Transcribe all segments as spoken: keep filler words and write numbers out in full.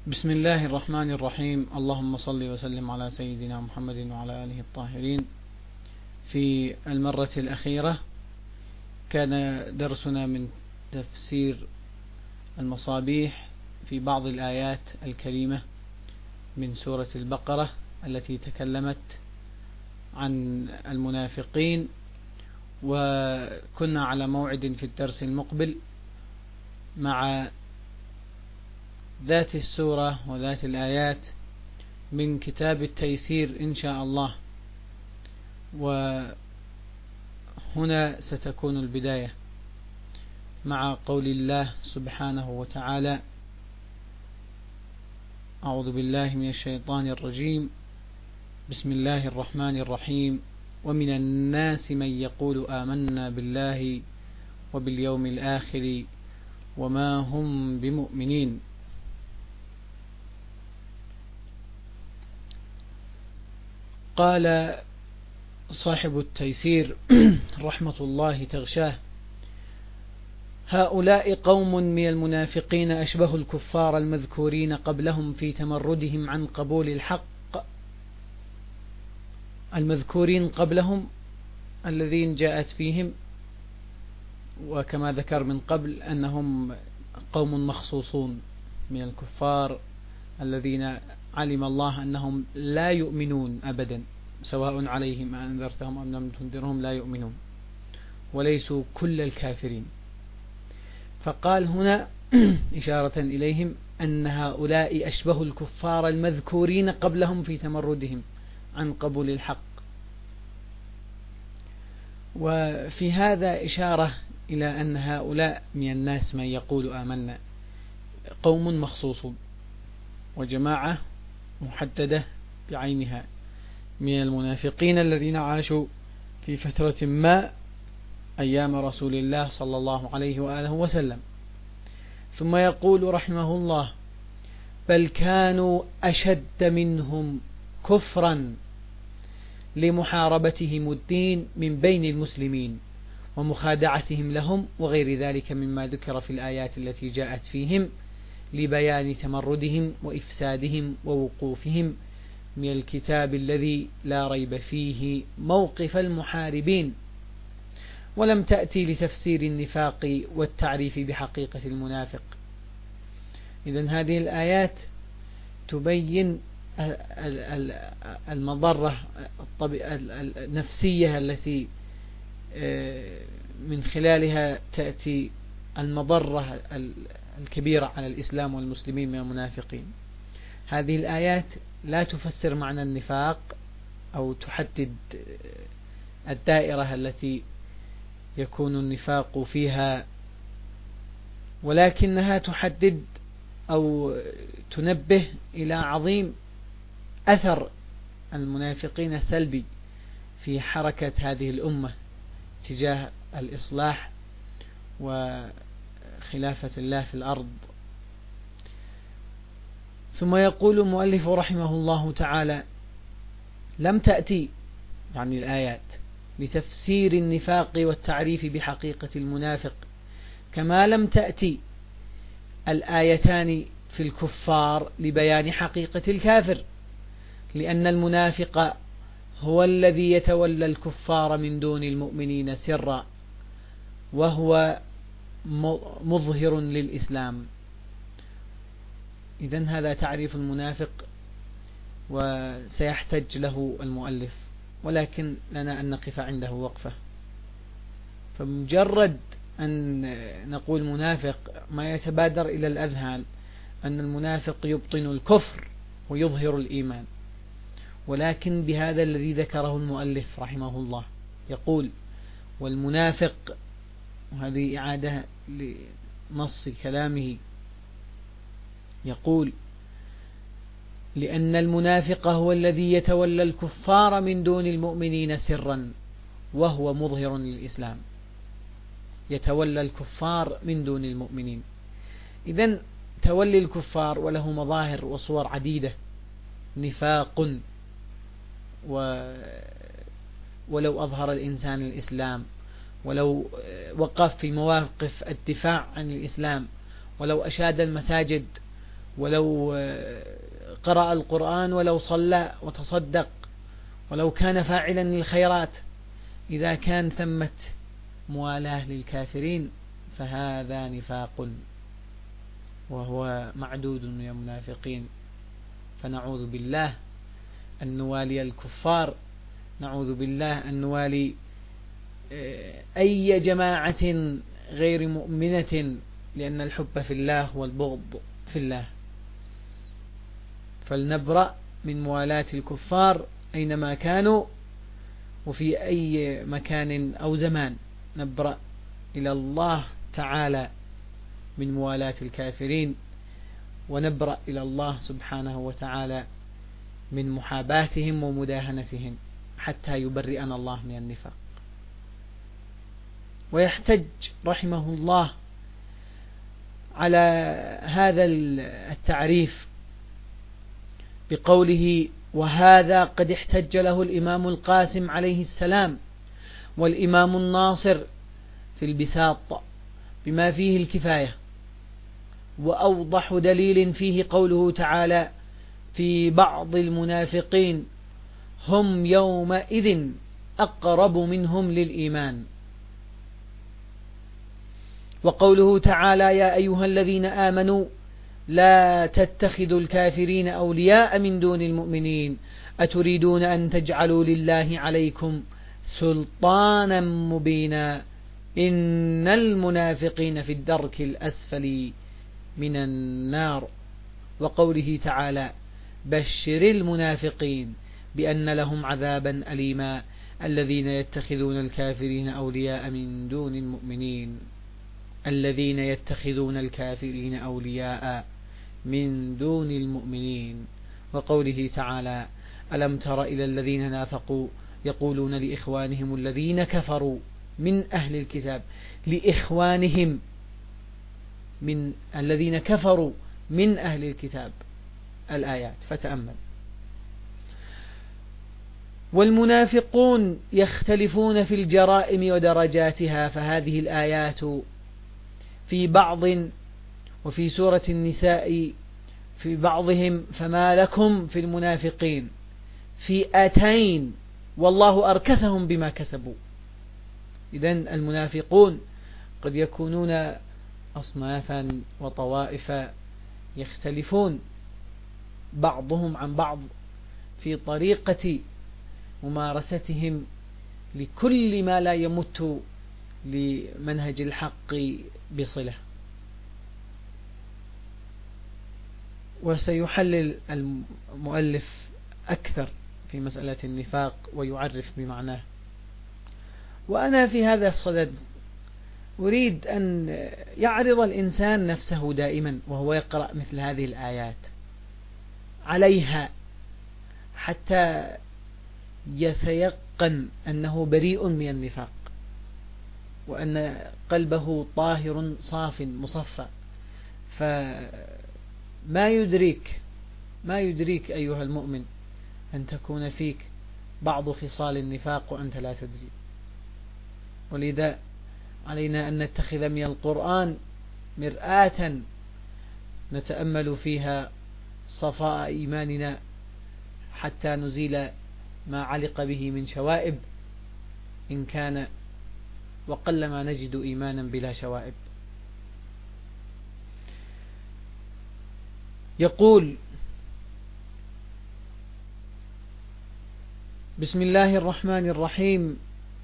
بسم الله الرحمن الرحيم. اللهم صل وسلم على سيدنا محمد وعلى آله الطاهرين. في المرة الأخيرة كان درسنا من تفسير المصابيح في بعض الآيات الكريمة من سورة البقرة التي تكلمت عن المنافقين، وكنا على موعد في الدرس المقبل مع ذات السورة وذات الآيات من كتاب التيسير إن شاء الله. وهنا ستكون البداية مع قول الله سبحانه وتعالى: أعوذ بالله من الشيطان الرجيم. بسم الله الرحمن الرحيم. ومن الناس من يقول آمنا بالله وباليوم الآخر وما هم بمؤمنين. قال صاحب التيسير رحمة الله تغشاه: هؤلاء قوم من المنافقين أشبه الكفار المذكورين قبلهم في تمردهم عن قبول الحق. المذكورين قبلهم الذين جاءت فيهم، وكما ذكر من قبل أنهم قوم مخصوصون من الكفار الذين علم الله أنهم لا يؤمنون أبدا، سواء عليهم أنذرتهم أم لم تنذرهم لا يؤمنون، وليسوا كل الكافرين. فقال هنا إشارة إليهم أن هؤلاء أشبه الكفار المذكورين قبلهم في تمردهم عن قبول الحق. وفي هذا إشارة إلى أن هؤلاء من الناس من يقول آمنا قوم مخصوصون وجماعة محددة بعينها من المنافقين الذين عاشوا في فترة ما أيام رسول الله صلى الله عليه وآله وسلم. ثم يقول رحمه الله: بل كانوا أشد منهم كفرا لمحاربتهم الدين من بين المسلمين ومخادعتهم لهم وغير ذلك مما ذكر في الآيات التي جاءت فيهم لبيان تمردهم وإفسادهم ووقوفهم من الكتاب الذي لا ريب فيه موقف المحاربين. ولم تأتي لتفسير النفاق والتعريف بحقيقة المنافق. إذن هذه الآيات تبين المضرة النفسية التي من خلالها تأتي المضرة الكبيرة على الإسلام والمسلمين من المنافقين. هذه الآيات لا تفسر معنى النفاق أو تحدد الدائرة التي يكون النفاق فيها، ولكنها تحدد أو تنبه إلى عظيم أثر المنافقين السلبي في حركة هذه الأمة تجاه الإصلاح وخلافة الله في الأرض. ثم يقول المؤلف رحمه الله تعالى: لم تأتي يعني الآيات لتفسير النفاق والتعريف بحقيقة المنافق، كما لم تأتي الآيتان في الكفار لبيان حقيقة الكافر، لأن المنافق هو الذي يتولى الكفار من دون المؤمنين سرا، وهو مظهر للإسلام. إذن هذا تعريف المنافق، وسيحتج له المؤلف، ولكن لنا أن نقف عنده وقفة. فمجرد أن نقول منافق ما يتبادر إلى الأذهان أن المنافق يبطن الكفر ويظهر الإيمان، ولكن بهذا الذي ذكره المؤلف رحمه الله يقول: والمنافق، وهذه إعادة لنص كلامه، يقول: لأن المنافق هو الذي يتولى الكفار من دون المؤمنين سرا وهو مظهر للإسلام. يتولى الكفار من دون المؤمنين. إذن تولي الكفار وله مظاهر وصور عديدة: نفاق، و ولو أظهر الإنسان الإسلام، ولو وقف في مواقف الدفاع عن الإسلام، ولو أشاد المساجد ولو قرأ القرآن، ولو صلى وتصدق، ولو كان فاعلا للخيرات، إذا كان ثمة موالاة للكافرين فهذا نفاق وهو معدود من المنافقين. فنعوذ بالله أن نوالي الكفار، نعوذ بالله أن نوالي أي جماعة غير مؤمنة، لأن الحب في الله والبغض في الله. فلنبرأ من موالاة الكفار أينما كانوا وفي أي مكان أو زمان، نبرأ إلى الله تعالى من موالاة الكافرين، ونبرأ إلى الله سبحانه وتعالى من محاباتهم ومداهنتهم حتى يبرئنا الله من النفاق. ويحتج رحمه الله على هذا التعريف بقوله: وهذا قد احتج له الإمام القاسم عليه السلام والإمام الناصر في البساط بما فيه الكفاية. وأوضح دليل فيه قوله تعالى في بعض المنافقين: هم يومئذ أقرب منهم للإيمان. وقوله تعالى: يا أيها الذين آمنوا لا تتخذوا الكافرين أولياء من دون المؤمنين أتريدون أن تجعلوا لله عليكم سلطانا مبينا إن المنافقين في الدرك الأسفل من النار. وقوله تعالى: بشر المنافقين بأن لهم عذابا أليما الذين يتخذون الكافرين أولياء من دون المؤمنين الذين يتخذون الكافرين أولياء من دون المؤمنين. وقوله تعالى: ألم تر إلى الذين نافقوا يقولون لإخوانهم الذين كفروا من أهل الكتاب، لإخوانهم من الذين كفروا من أهل الكتاب، الآيات. فتأمل. والمنافقون يختلفون في الجرائم ودرجاتها، فهذه الآيات في بعض، وفي سورة النساء في بعضهم: فما لكم في المنافقين فئتين والله أركسهم بما كسبوا. إذن المنافقون قد يكونون أصنافا وطوائف يختلفون بعضهم عن بعض في طريقة ممارستهم لكل ما لا يمت لمنهج الحق بصلة. وسيحلل المؤلف أكثر في مسألة النفاق ويعرف بمعناه. وأنا في هذا الصدد أريد أن يعرض الإنسان نفسه دائما وهو يقرأ مثل هذه الآيات عليها، حتى يتيقن أنه بريء من النفاق، وأن قلبه طاهر صاف مصفى. فما يدريك ما يدريك أيها المؤمن أن تكون فيك بعض خصال النفاق وأنت لا تدري. ولذا علينا أن نتخذ من القرآن مرآة نتأمل فيها صفاء إيماننا حتى نزيل ما علق به من شوائب إن كان، وقلما نجد إيمانا بلا شوائب. يقول: بسم الله الرحمن الرحيم: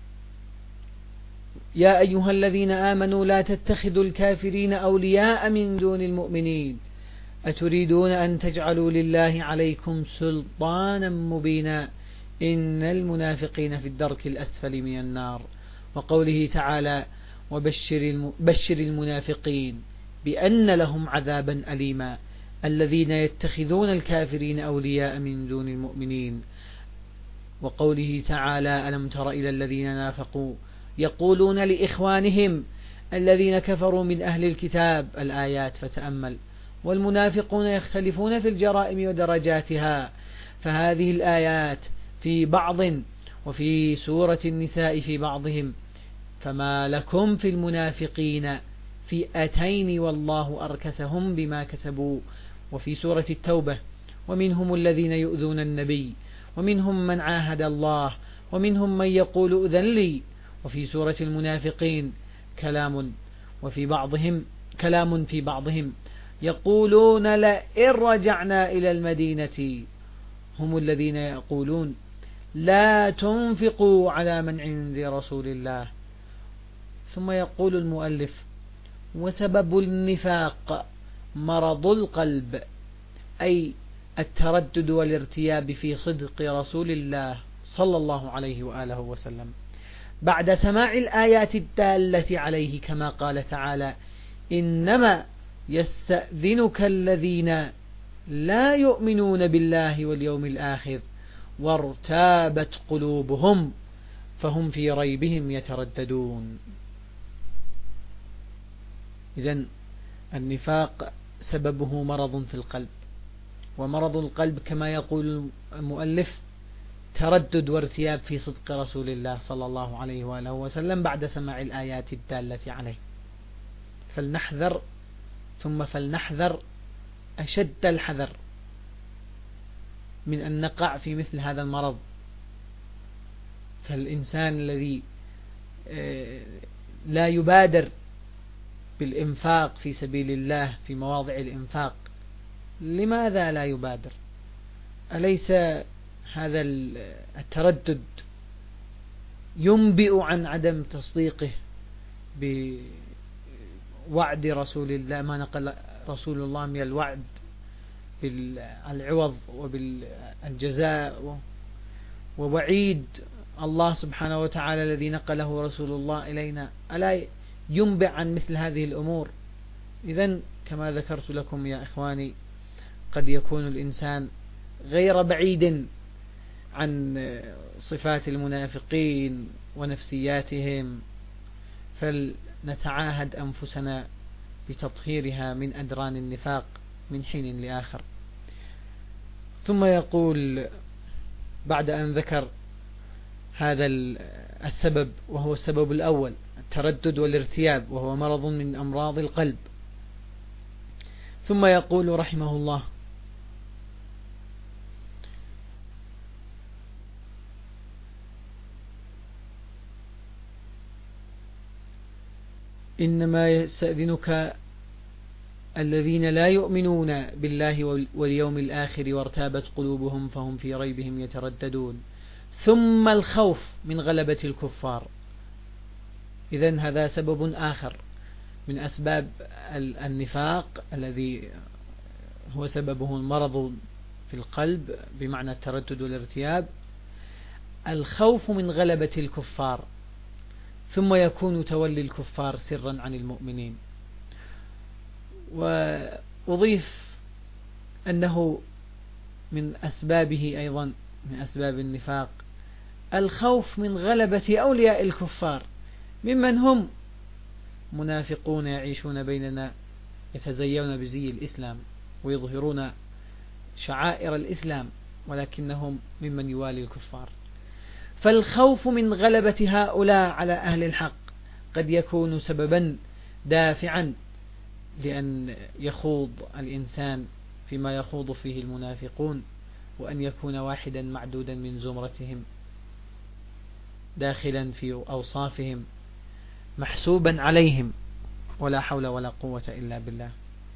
يا أيها الذين آمنوا لا تتخذوا الكافرين أولياء من دون المؤمنين أتريدون أن تجعلوا لله عليكم سلطانا مبينا إن المنافقين في الدرك الأسفل من النار. وقوله تعالى: وبشر بشر المنافقين بأن لهم عذابا أليما الذين يتخذون الكافرين أولياء من دون المؤمنين. وقوله تعالى: ألم تر إلى الذين نافقوا يقولون لإخوانهم الذين كفروا من أهل الكتاب، الآيات. فتأمل. والمنافقون يختلفون في الجرائم ودرجاتها، فهذه الآيات في بعض، وفي سورة النساء في بعضهم: فما لكم في المنافقين فئتين والله أركسهم بما كسبوا وفي سورة التوبة ومنهم الذين يؤذون النبي ومنهم من عاهد الله ومنهم من يقول أذن لي. وفي سورة المنافقين كلام وفي بعضهم كلام في بعضهم يقولون لئن رجعنا إلى المدينة، هم الذين يقولون لا تنفقوا على من عند رسول الله. ثم يقول المؤلف وسبب النفاق مرض القلب، أي التردد والارتياب في صدق رسول الله صلى الله عليه وآله وسلم بعد سماع الآيات الدالة عليه، كما قال تعالى إنما يستأذنك الذين لا يؤمنون بالله واليوم الآخر وارتابت قلوبهم فهم في ريبهم يترددون. إذن النفاق سببه مرض في القلب، ومرض القلب كما يقول المؤلف تردد وارتياب في صدق رسول الله صلى الله عليه وآله وسلم بعد سماع الآيات الدالة عليه. فلنحذر ثم فلنحذر أشد الحذر من أن نقع في مثل هذا المرض. فالإنسان الذي لا يبادر بالإنفاق في سبيل الله في مواضع الإنفاق، لماذا لا يبادر؟ أليس هذا التردد ينبئ عن عدم تصديقه بوعد رسول الله، ما نقل رسول الله من الوعد بالعوض وبالجزاء، ووعيد الله سبحانه وتعالى الذي نقله رسول الله إلينا، ألا ينبئ عن مثل هذه الأمور؟ إذن كما ذكرت لكم يا إخواني قد يكون الإنسان غير بعيد عن صفات المنافقين ونفسياتهم، فلنتعاهد أنفسنا بتطهيرها من أدران النفاق من حين لآخر. ثم يقول بعد أن ذكر هذا السبب وهو السبب الأول التردد والارتياب وهو مرض من أمراض القلب، ثم يقول رحمه الله إنما يستأذنك الذين لا يؤمنون بالله واليوم الآخر وارتابت قلوبهم فهم في ريبهم يترددون. ثم الخوف من غلبة الكفار. إذن هذا سبب آخر من أسباب النفاق الذي هو سببه المرض في القلب بمعنى التردد والارتياب، الخوف من غلبة الكفار. ثم يكون تولي الكفار سرا عن المؤمنين. وأضيف أنه من أسبابه أيضا من أسباب النفاق الخوف من غلبة أولياء الكفار ممن هم منافقون يعيشون بيننا يتزيون بزي الإسلام ويظهرون شعائر الإسلام ولكنهم ممن يوالي الكفار. فالخوف من غلبة هؤلاء على أهل الحق قد يكون سببا دافعا لأن يخوض الإنسان فيما يخوض فيه المنافقون، وأن يكون واحدا معدودا من زمرتهم داخلا في أوصافهم محسوبا عليهم، ولا حول ولا قوة إلا بالله.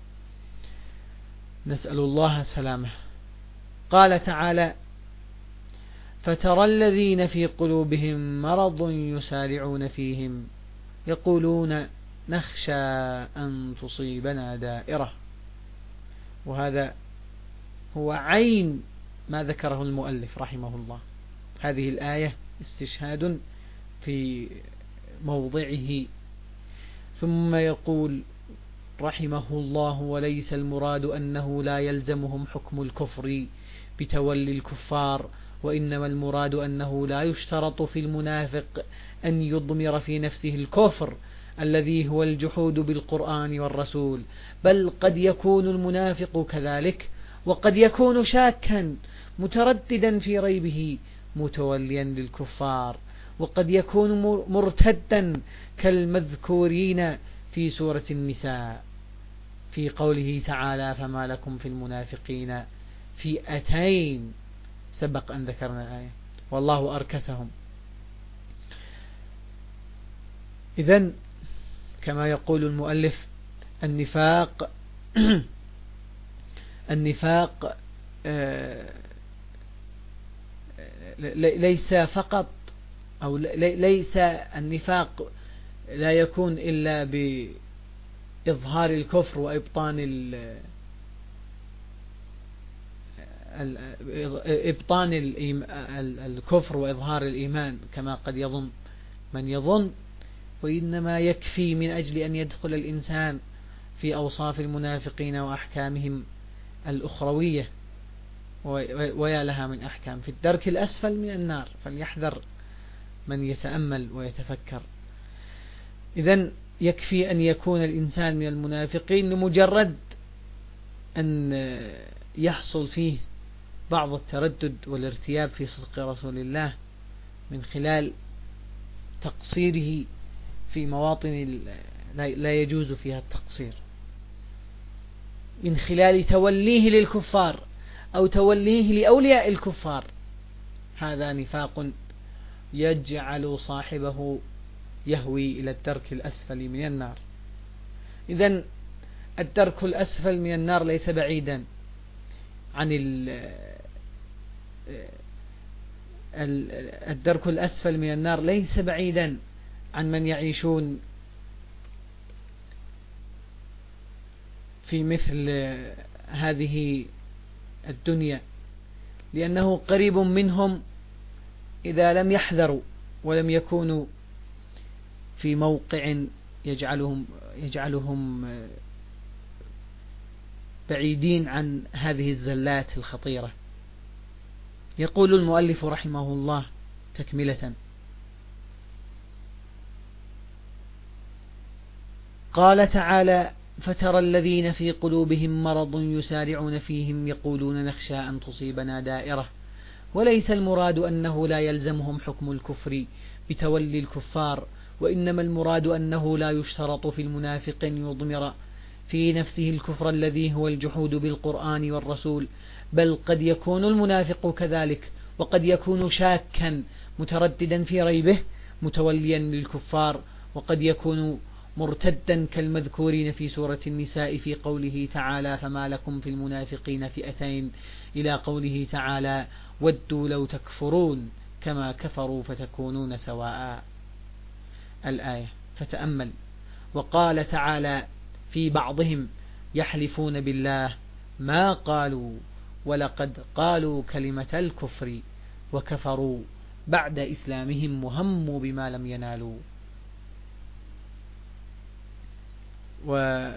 نسأل الله السلامة. قال تعالى فترى الذين في قلوبهم مرض يسارعون فيهم يقولون نخشى أن تصيبنا دائرة. وهذا هو عين ما ذكره المؤلف رحمه الله. هذه الآية استشهاد في موضعه. ثم يقول رحمه الله وليس المراد أنه لا يلزمهم حكم الكفر بتولي الكفار، وإنما المراد أنه لا يشترط في المنافق أن يضمر في نفسه الكفر الذي هو الجحود بالقرآن والرسول، بل قد يكون المنافق كذلك، وقد يكون شاكا مترددا في ريبه متوليا للكفار، وقد يكون مرتدا كالمذكورين في سورة النساء. في قوله تعالى فما لكم في المنافقين فئتين، سبق أن ذكرنا الآية، والله أركسهم. إذن كما يقول المؤلف النفاق النفاق ليس فقط أو ليس النفاق لا يكون إلا بإظهار الكفر وإبطان إبطان الكفر وإظهار الإيمان كما قد يظن من يظن، وإنما يكفي من أجل أن يدخل الإنسان في أوصاف المنافقين وأحكامهم الأخروية، ويا لها من أحكام في الدرك الأسفل من النار، فليحذر من يتأمل ويتفكر. إذن يكفي أن يكون الإنسان من المنافقين لمجرد أن يحصل فيه بعض التردد والارتياب في صدق رسول الله من خلال تقصيره في مواطن لا يجوز فيها التقصير، من خلال توليه للكفار أو توليه لأولياء الكفار. هذا نفاق يجعل صاحبه يهوي إلى الدرك الأسفل من النار. إذن الدرك الأسفل من النار ليس بعيدا عن الدرك الأسفل من النار ليس بعيدا عن من يعيشون في مثل هذه الدنيا، لأنه قريب منهم إذا لم يحذروا ولم يكونوا في موقع يجعلهم يجعلهم بعيدين عن هذه الزلات الخطيرة. يقول المؤلف رحمه الله تكملة: قال تعالى: فترى الذين في قلوبهم مرض يسارعون فيهم يقولون نخشى أن تصيبنا دائرة. وليس المراد أنه لا يلزمهم حكم الكفر بتولي الكفار، وإنما المراد أنه لا يشترط في المنافق أن يضمر في نفسه الكفر الذي هو الجحود بالقرآن والرسول، بل قد يكون المنافق كذلك، وقد يكون شاكا مترددا في ريبه متوليا للكفار، وقد يكون مرتدا كالمذكورين في سورة النساء في قوله تعالى: فما لكم في المنافقين فئتين، إلى قوله تعالى: ودوا لو تكفرون كما كفروا فتكونون سواء، الآية. فتأمل: وقال تعالى في بعضهم: يحلفون بالله ما قالوا ولقد قالوا كلمة الكفر وكفروا بعد إسلامهم وهموا بما لم ينالوا. ويقول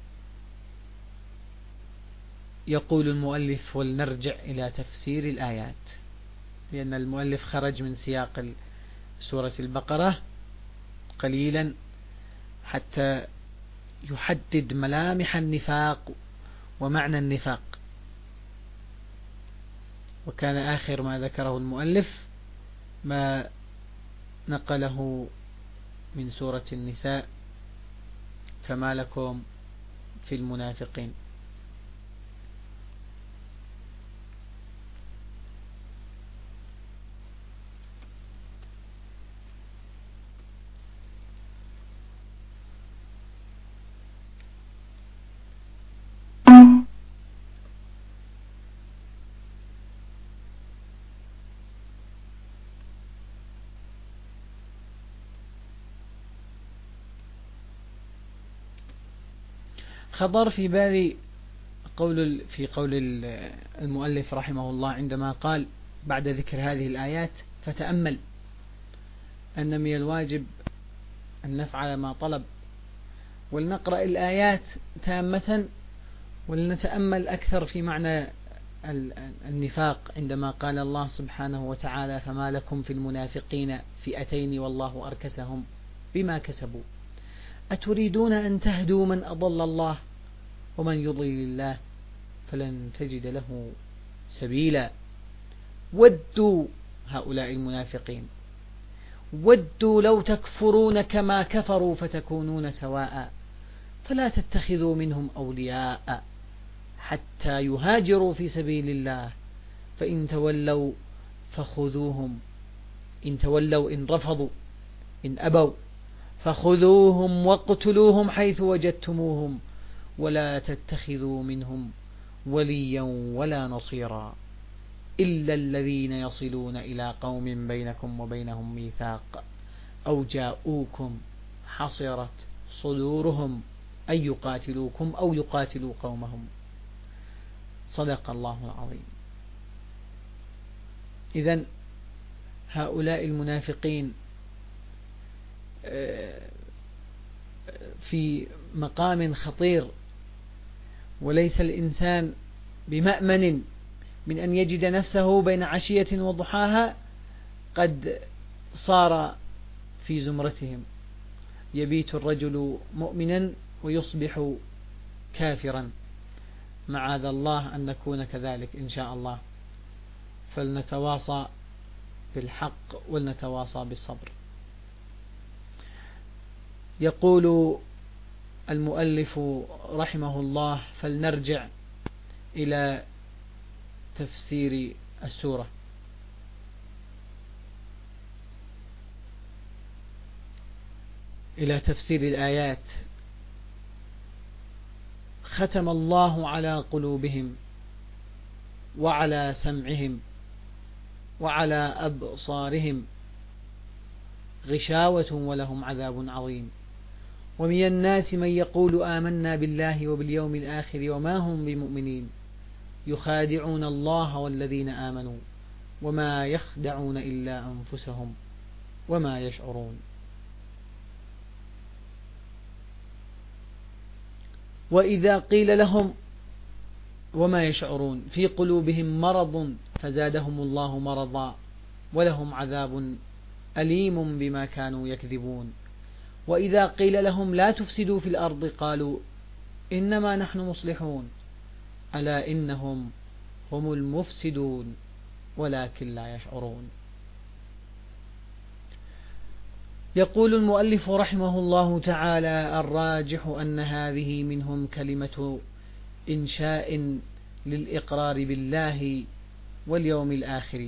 المؤلف: ولنرجع إلى تفسير الآيات، لأن المؤلف خرج من سياق سورة البقرة قليلا حتى يحدد ملامح النفاق ومعنى النفاق. وكان آخر ما ذكره المؤلف ما نقله من سورة النساء: فما لكم في المنافقين. خطر في بالي قول في قول المؤلف رحمه الله عندما قال بعد ذكر هذه الآيات: فتأمل، أن من الواجب أن نفعل ما طلب، ولنقرأ الآيات تامة ولنتأمل أكثر في معنى النفاق عندما قال الله سبحانه وتعالى: فما لكم في المنافقين فئتين والله أركسهم بما كسبوا أتريدون أن تهدوا من أضل الله ومن يضلل الله فلن تجد له سبيلا. ودوا هؤلاء المنافقين ودوا لو تكفرون كما كفروا فتكونون سواء. فلا تتخذوا منهم أولياء حتى يهاجروا في سبيل الله فإن تولوا فخذوهم إن تولوا إن رفضوا إن أبوا فخذوهم واقتلوهم حيث وجدتموهم ولا تتخذوا منهم وليا ولا نصيرا إلا الذين يصلون إلى قوم بينكم وبينهم ميثاق أو جاءوكم حصرت صدورهم أن يقاتلوكم أو يقاتلوا قومهم. صدق الله العظيم. إذن هؤلاء المنافقين في مقام خطير، وليس الإنسان بمأمن من أن يجد نفسه بين عشية وضحاها قد صار في زمرتهم. يبيت الرجل مؤمنا ويصبح كافرا، معاذ الله أن نكون كذلك إن شاء الله. فلنتواصى بالحق ولنتواصى بالصبر. يقول المؤلف رحمه الله: فلنرجع إلى تفسير السورة. إلى تفسير الآيات. ختم الله على قلوبهم وعلى سمعهم وعلى أبصارهم غشاوة ولهم عذاب عظيم. ومن الناس من يقول آمنا بالله وباليوم الآخر وما هم بمؤمنين يخادعون الله والذين آمنوا وما يخدعون إلا أنفسهم وما يشعرون. وإذا قيل لهم وما يشعرون في قلوبهم مرض فزادهم الله مرضا ولهم عذاب أليم بما كانوا يكذبون. وإذا قيل لهم لا تفسدوا في الأرض قالوا إنما نحن مصلحون ألا إنهم هم المفسدون ولكن لا يشعرون. يقول المؤلف رحمه الله تعالى: الراجح أن هذه منهم كلمة إنشاء للإقرار بالله واليوم الآخر،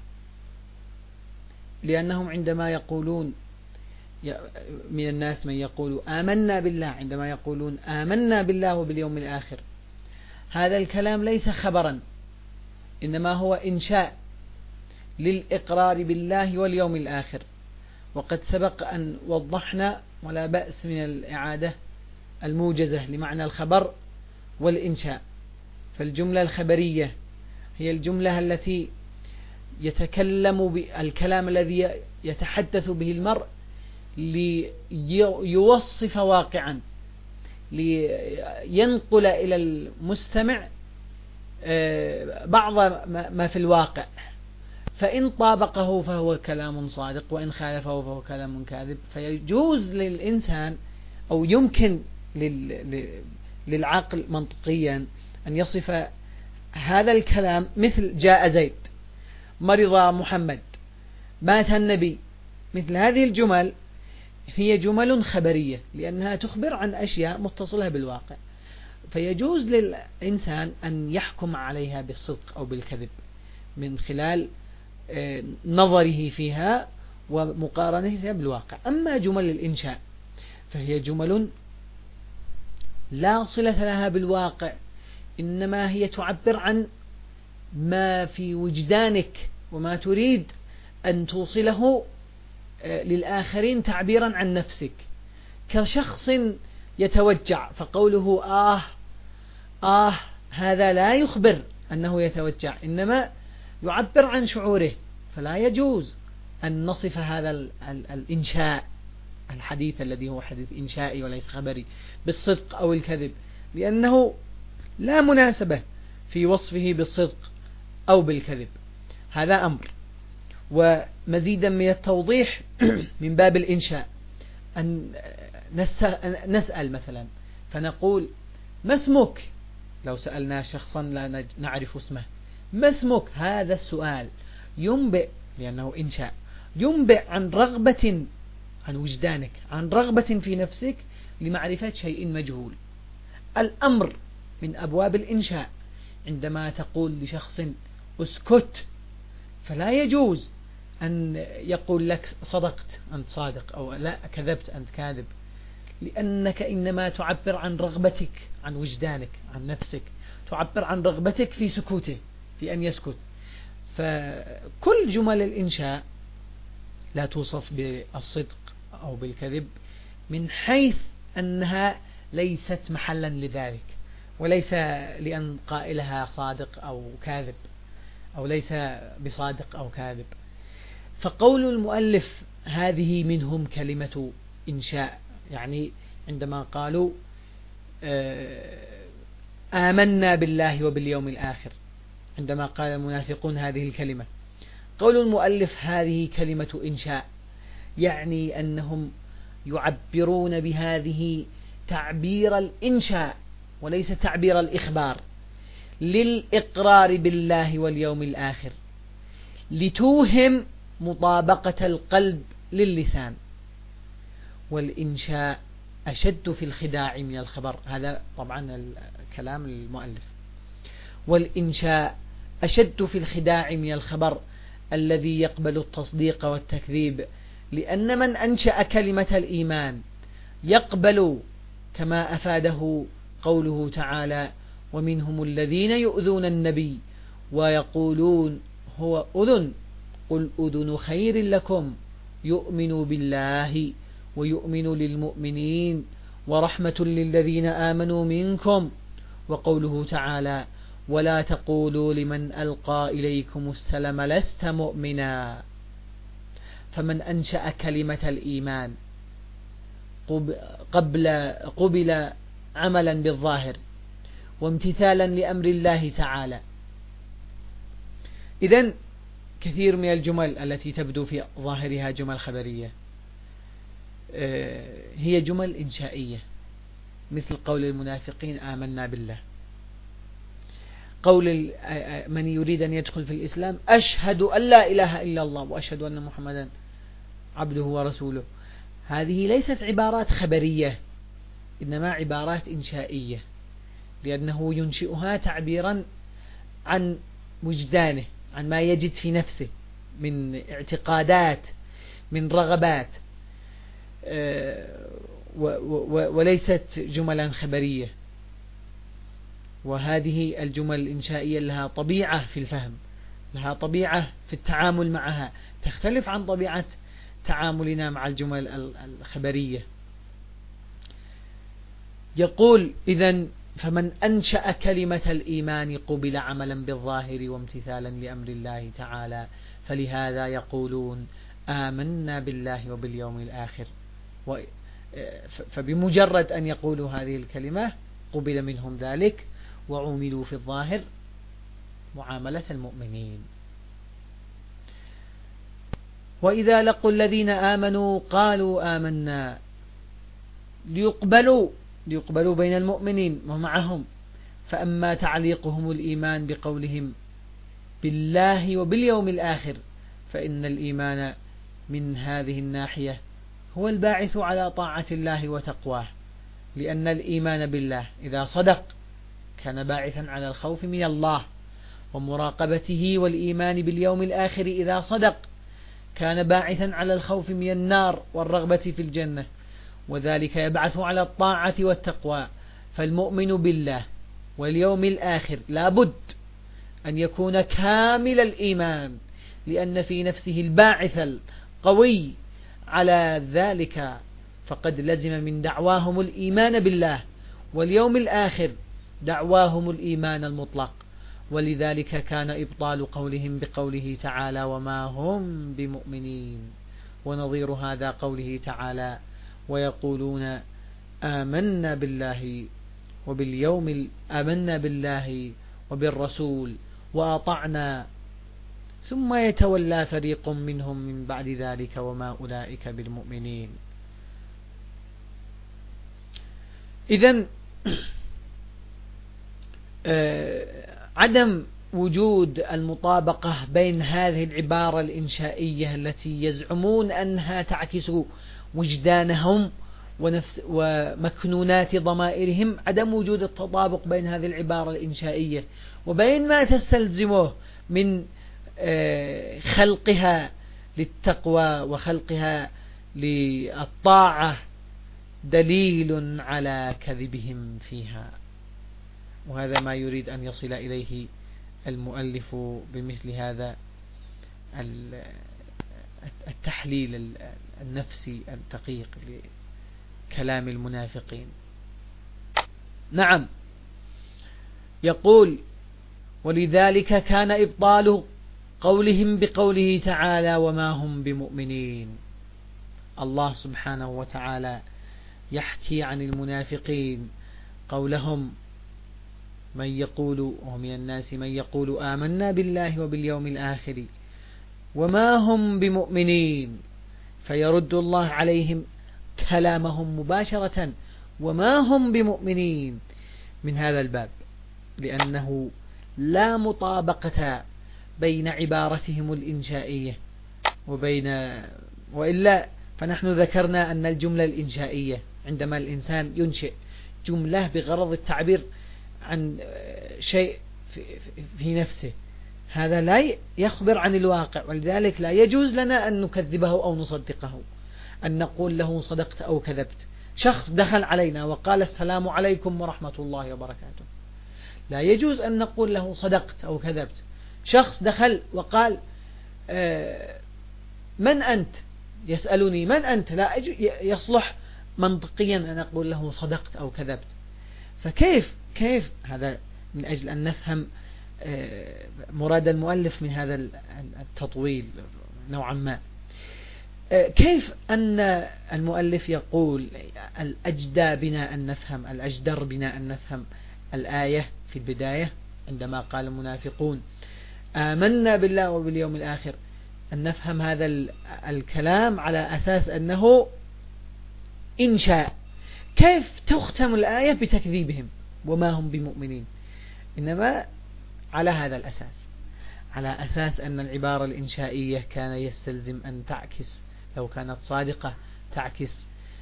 لأنهم عندما يقولون من الناس من يقول آمنا بالله، عندما يقولون آمنا بالله وباليوم الآخر، هذا الكلام ليس خبرا، إنما هو إنشاء للإقرار بالله واليوم الآخر. وقد سبق أن وضحنا ولا بأس من الإعادة الموجزة لمعنى الخبر والإنشاء. فالجملة الخبرية هي الجملة التي يتكلم بالكلام الذي يتحدث به المرء ليوصف واقعا، لينقل إلى المستمع بعض ما في الواقع، فإن طابقه فهو كلام صادق وإن خالفه فهو كلام كاذب. فيجوز للإنسان أو يمكن للعقل منطقيا أن يصف هذا الكلام مثل جاء زيد، مرض محمد، مات النبي. مثل هذه الجمل هي جمل خبرية لأنها تخبر عن أشياء متصلة بالواقع، فيجوز للإنسان أن يحكم عليها بالصدق أو بالكذب من خلال نظره فيها ومقارنتها بالواقع. أما جمل الإنشاء فهي جمل لا صلة لها بالواقع، إنما هي تعبر عن ما في وجدانك وما تريد أن توصله للآخرين تعبيرا عن نفسك، كشخص يتوجع فقوله آه آه هذا لا يخبر أنه يتوجع، إنما يعبر عن شعوره. فلا يجوز أن نصف هذا الإنشاء الحديث الذي هو حديث إنشائي وليس خبري بالصدق أو الكذب، لأنه لا مناسبة في وصفه بالصدق أو بالكذب. هذا أمر. ومزيدا من التوضيح من باب الإنشاء أن نسأل مثلا فنقول ما اسمك؟ لو سألنا شخصا لا نعرف اسمه ما اسمك؟ هذا السؤال ينبئ، لأنه إنشاء، ينبئ عن رغبة، عن وجدانك، عن رغبة في نفسك لمعرفة شيء مجهول. الأمر من أبواب الإنشاء. عندما تقول لشخص اسكت فلا يجوز أن يقول لك صدقت أنت صادق أو لا كذبت أنت كاذب، لأنك إنما تعبر عن رغبتك، عن وجدانك، عن نفسك، تعبر عن رغبتك في سكوته، في أن يسكت. فكل جمل الإنشاء لا توصف بالصدق أو بالكذب من حيث أنها ليست محلا لذلك، وليس لأن قائلها صادق أو كاذب، أو ليس بصادق أو كاذب. فقول المؤلف هذه منهم كلمة إنشاء، يعني عندما قالوا آمنا بالله وباليوم الآخر، عندما قال المنافقون هذه الكلمة، قول المؤلف هذه كلمة إنشاء، يعني أنهم يعبرون بهذه تعبير الإنشاء وليس تعبير الإخبار، للإقرار بالله واليوم الآخر، لتوهم مطابقة القلب للسان. والإنشاء أشد في الخداع من الخبر، هذا طبعا كلام المؤلف. والإنشاء أشد في الخداع من الخبر الذي يقبل التصديق والتكذيب، لأن من أنشأ كلمة الإيمان يقبل كما أفاده قوله تعالى: ومنهم الذين يؤذون النبي ويقولون هو أذن قل أذن خير لكم يؤمن بالله ويؤمن للمؤمنين ورحمة للذين آمنوا منكم. وقوله تعالى: ولا تقولوا لمن ألقى إليكم السلام لست مؤمنا. فمن أنشأ كلمة الإيمان قبل قبل عملا بالظاهر وامتثالا لأمر الله تعالى. إذن كثير من الجمل التي تبدو في ظاهرها جمل خبرية هي جمل إنشائية، مثل قول المنافقين آمنا بالله، قول من يريد أن يدخل في الإسلام أشهد أن لا إله إلا الله وأشهد أن محمدا عبده ورسوله. هذه ليست عبارات خبرية، إنما عبارات إنشائية، لأنه ينشئها تعبيرا عن وجدانه، عن ما يجد في نفسه من اعتقادات، من رغبات، وليست جملا خبرية. وهذه الجمل الإنشائية لها طبيعة في الفهم، لها طبيعة في التعامل معها، تختلف عن طبيعة تعاملنا مع الجمل الخبرية. يقول إذن فمن أنشأ كلمة الإيمان قبل عملا بالظاهر وامتثالا لأمر الله تعالى، فلهذا يقولون آمنا بالله وباليوم الآخر. فبمجرد أن يقولوا هذه الكلمة قبل منهم ذلك وعملوا في الظاهر معاملة المؤمنين. وإذا لقوا الذين آمنوا قالوا آمنا، ليقبلوا ليقبلوا بين المؤمنين ومعهم. فأما تعليقهم الإيمان بقولهم بالله وباليوم الآخر فإن الإيمان من هذه الناحية هو الباعث على طاعة الله وتقواه، لأن الإيمان بالله إذا صدق كان باعثا على الخوف من الله ومراقبته، والإيمان باليوم الآخر إذا صدق كان باعثا على الخوف من النار والرغبة في الجنة، وذلك يبعث على الطاعة والتقوى. فالمؤمن بالله واليوم الآخر لا بد أن يكون كامل الإيمان، لأن في نفسه الباعث القوي على ذلك، فقد لزم من دعواهم الإيمان بالله واليوم الآخر دعواهم الإيمان المطلق. ولذلك كان إبطال قولهم بقوله تعالى وما هم بمؤمنين، ونظير هذا قوله تعالى ويقولون آمنا بالله وباليوم آمنا بالله وبالرسول وأطعنا ثم يتولى فريق منهم من بعد ذلك وما أولئك بالمؤمنين. إذن عدم وجود المطابقة بين هذه العبارة الإنشائية التي يزعمون أنها تعكس وجدانهم ونفس ومكنونات ضمائرهم عدم وجود التطابق بين هذه العبارة الإنشائية وبين ما تستلزمه من خلقها للتقوى وخلقها للطاعة دليل على كذبهم فيها. وهذا ما يريد أن يصل إليه المؤلف بمثل هذا التحليل النفسي الدقيق لكلام المنافقين. نعم، يقول: ولذلك كان إبطال قولهم بقوله تعالى: وما هم بمؤمنين. الله سبحانه وتعالى يحكي عن المنافقين قولهم: من يقول ومن الناس من يقول آمنا بالله وباليوم الآخر وما هم بمؤمنين، فيرد الله عليهم كلامهم مباشرة: وما هم بمؤمنين، من هذا الباب، لأنه لا مطابقة بين عبارتهم الإنشائية وبين، وإلا فنحن ذكرنا أن الجملة الإنشائية عندما الإنسان ينشئ جملة بغرض التعبير عن شيء في نفسه، هذا لا يخبر عن الواقع، ولذلك لا يجوز لنا أن نكذبه أو نصدقه، أن نقول له صدقت أو كذبت. شخص دخل علينا وقال السلام عليكم ورحمة الله وبركاته، لا يجوز أن نقول له صدقت أو كذبت. شخص دخل وقال من أنت، يسألني من أنت، لا يصلح منطقيا أن أقول له صدقت أو كذبت. فكيف كيف هذا من أجل أن نفهم مراد المؤلف من هذا التطويل نوعا ما. كيف أن المؤلف يقول الأجدى بنا أن نفهم الأجدر بنا أن نفهم الآية في البداية عندما قال المنافقون آمنا بالله وباليوم الآخر، أن نفهم هذا الكلام على أساس أنه إنشاء. كيف تختم الآية بتكذيبهم وما هم بمؤمنين؟ إنما على هذا الأساس، على أساس أن العبارة الإنشائية كان يستلزم أن تعكس، لو كانت صادقة تعكس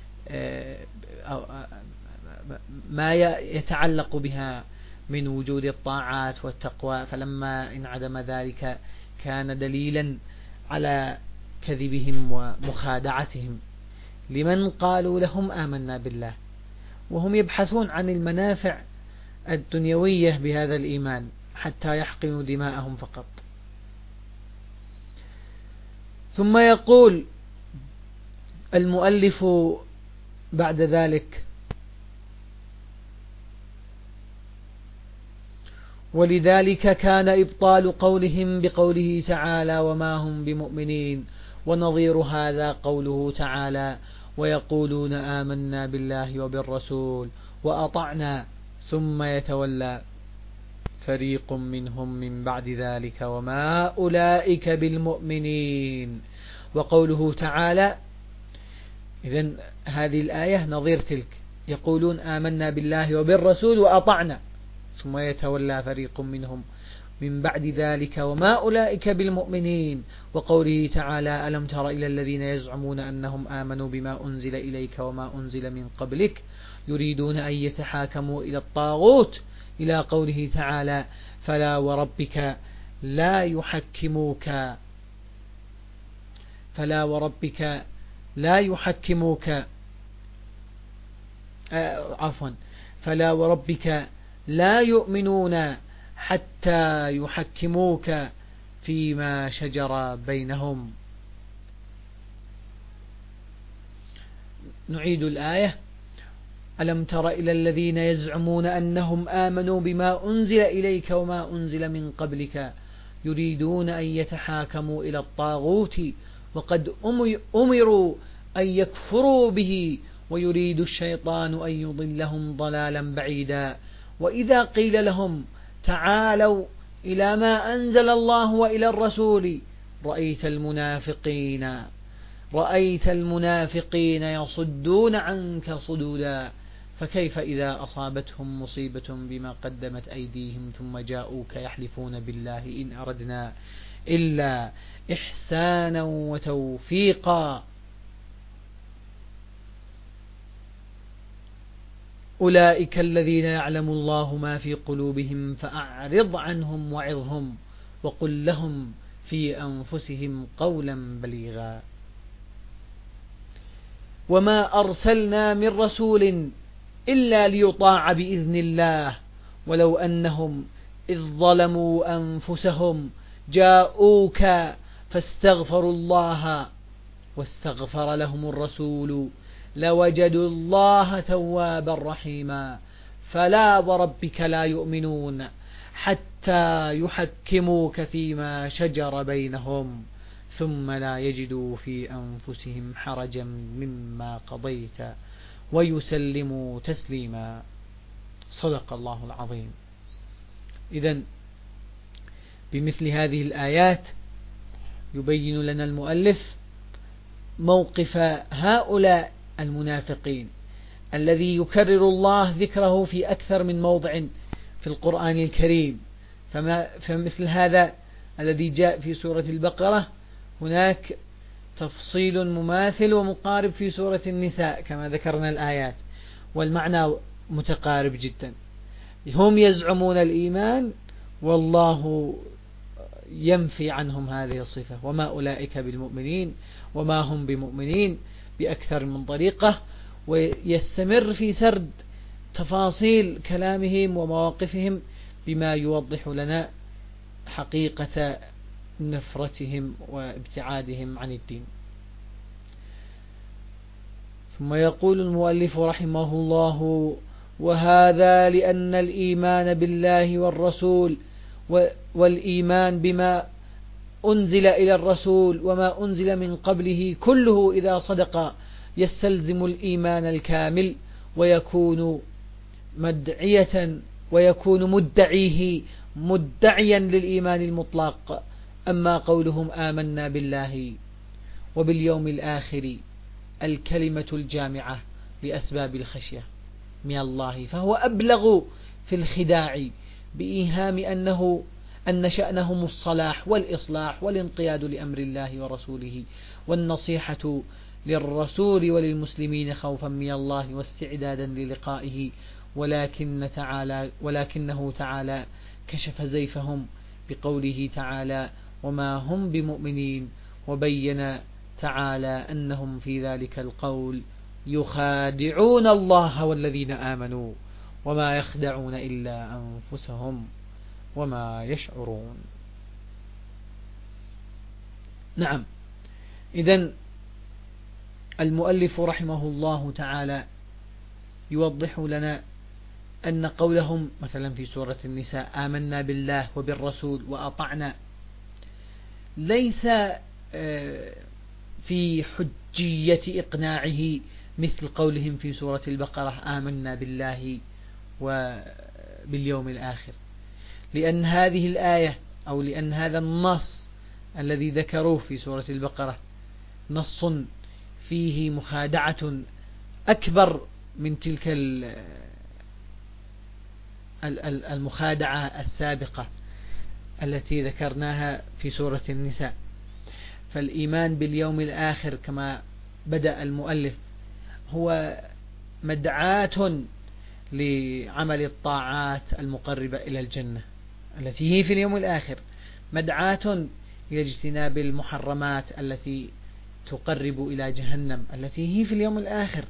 ما يتعلق بها من وجود الطاعات والتقوى، فلما انعدم ذلك كان دليلا على كذبهم ومخادعتهم لمن قالوا لهم آمنا بالله، وهم يبحثون عن المنافع الدنيوية بهذا الإيمان حتى يحقنوا دماءهم فقط. ثم يقول المؤلف بعد ذلك: ولذلك كان إبطال قولهم بقوله تعالى: وما هم بمؤمنين. ونظير هذا قوله تعالى: ويقولون آمنا بالله وبالرسول وأطعنا ثم يتولى فريق منهم من بعد ذلك وما أولئك بالمؤمنين. وقوله تعالى، إذن هذه الآية نظير تلك، يقولون آمنا بالله وبالرسول وأطعنا ثم يتولى فريق منهم من بعد ذلك وما أولئك بالمؤمنين. وقوله تعالى: ألم تر إلى الذين يزعمون أنهم آمنوا بما أنزل إليك وما أنزل من قبلك يريدون أن يتحاكموا إلى الطاغوت، إلى قوله تعالى: فلا وربك لا يحكموك فلا وربك لا يحكموك آه عفوا فلا وربك لا يؤمنون حتى يحكموك فيما شجر بينهم. نعيد الآية: ألم تر إلى الذين يزعمون أنهم آمنوا بما أنزل إليك وما أنزل من قبلك يريدون أن يتحاكموا إلى الطاغوت وقد أمروا أن يكفروا به ويريد الشيطان أن يضلهم ضلالا بعيدا. وإذا قيل لهم تعالوا إلى ما أنزل الله وإلى الرسول رأيت المنافقين رأيت المنافقين يصدون عنك صدودا. فكيف إذا أصابتهم مصيبة بما قدمت أيديهم ثم جاءوك يحلفون بالله إن أردنا إلا إحسانا وتوفيقا. أولئك الذين يعلم الله ما في قلوبهم فأعرض عنهم وعظهم وقل لهم في أنفسهم قولا بليغا. وما أرسلنا من رسول إلا ليطاع بإذن الله ولو أنهم إذ ظلموا أنفسهم جاءوك فاستغفروا الله واستغفر لهم الرسول لوجدوا الله توابا رحيما. فلا وربك لا يؤمنون حتى يحكموك فيما شجر بينهم ثم لا يجدوا في أنفسهم حرجا مما قضيت ويسلموا تسليما. صدق الله العظيم. إذن بمثل هذه الآيات يبين لنا المؤلف موقف هؤلاء المنافقين الذي يكرر الله ذكره في أكثر من موضع في القرآن الكريم. فما فمثل هذا الذي جاء في سورة البقرة هناك تفصيل مماثل ومقارب في سورة النساء كما ذكرنا الآيات، والمعنى متقارب جدا. هم يزعمون الإيمان والله ينفي عنهم هذه الصفة، وما أولئك بالمؤمنين وما هم بمؤمنين بأكثر من طريقة، ويستمر في سرد تفاصيل كلامهم ومواقفهم بما يوضح لنا حقيقة نفرتهم وابتعادهم عن الدين. ثم يقول المؤلف رحمه الله: وهذا لأن الإيمان بالله والرسول والإيمان بما أنزل إلى الرسول وما أنزل من قبله كله إذا صدق يستلزم الإيمان الكامل ويكون مدعية ويكون مدعيه مدعيا للإيمان المطلق. أما قولهم آمنا بالله وباليوم الآخر الكلمة الجامعة لأسباب الخشية من الله، فهو أبلغ في الخداع بإيهام أنه أن شأنهم الصلاح والإصلاح والانقياد لأمر الله ورسوله والنصيحة للرسول وللمسلمين خوفا من الله واستعدادا للقائه، ولكن تعالى ولكنه تعالى كشف زيفهم بقوله تعالى: وما هم بمؤمنين، وبين تعالى أنهم في ذلك القول يخادعون الله والذين آمنوا وما يخدعون إلا أنفسهم وما يشعرون. نعم، إذن المؤلف رحمه الله تعالى يوضح لنا أن قولهم مثلا في سورة النساء آمنا بالله وبالرسول وأطعنا ليس في حجية إقناعه مثل قولهم في سورة البقرة آمنا بالله وباليوم الآخر، لأن هذه الآية أو لأن هذا النص الذي ذكروه في سورة البقرة نص فيه مخادعة أكبر من تلك المخادعة السابقة التي ذكرناها في سورة النساء. فالإيمان باليوم الآخر كما بدأ المؤلف هو مدعاة لعمل الطاعات المقربة إلى الجنة التي هي في اليوم الآخر، مدعاة إلى اجتناب المحرمات التي تقرب إلى جهنم التي هي في اليوم الآخر.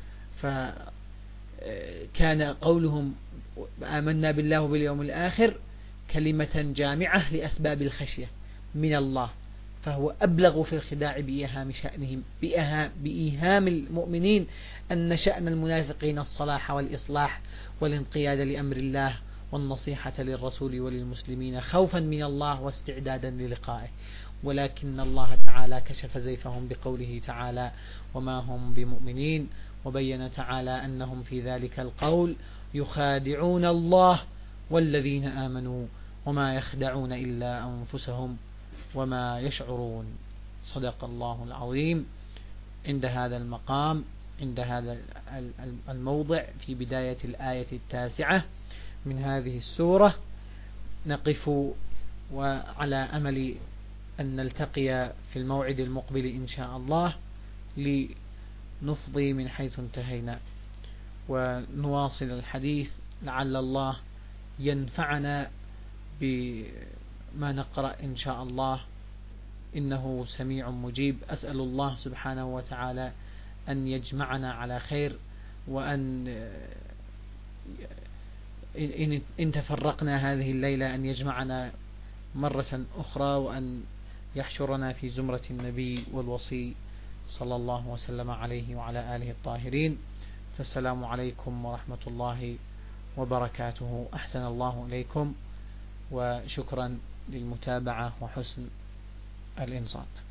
فكان قولهم آمنا بالله باليوم الآخر كلمة جامعة لأسباب الخشية من الله، فهو أبلغ في الخداع بإيهام شأنهم بإيهام المؤمنين أن شأن المنافقين الصلاح والإصلاح والانقياد لأمر الله والنصيحة للرسول وللمسلمين خوفا من الله واستعدادا للقائه، ولكن الله تعالى كشف زيفهم بقوله تعالى: وما هم بمؤمنين، وبين تعالى أنهم في ذلك القول يخادعون الله والذين آمنوا وما يخدعون إلا أنفسهم وما يشعرون. صدق الله العظيم. عند هذا المقام، عند هذا الموضع في بداية الآية التاسعة من هذه السورة نقف، وعلى أمل أن نلتقي في الموعد المقبل إن شاء الله لنفضي من حيث انتهينا. ونواصل الحديث لعل الله ينفعنا بما نقرأ إن شاء الله، إنه سميع مجيب. أسأل الله سبحانه وتعالى أن يجمعنا على خير، وأن إن تفرقنا هذه الليلة أن يجمعنا مرة أخرى، وأن يحشرنا في زمرة النبي والوصي صلى الله وسلم عليه وعلى آله الطاهرين. فالسلام عليكم ورحمة الله وبركاته. أحسن الله إليكم، وشكرا للمتابعة وحسن الإنصات.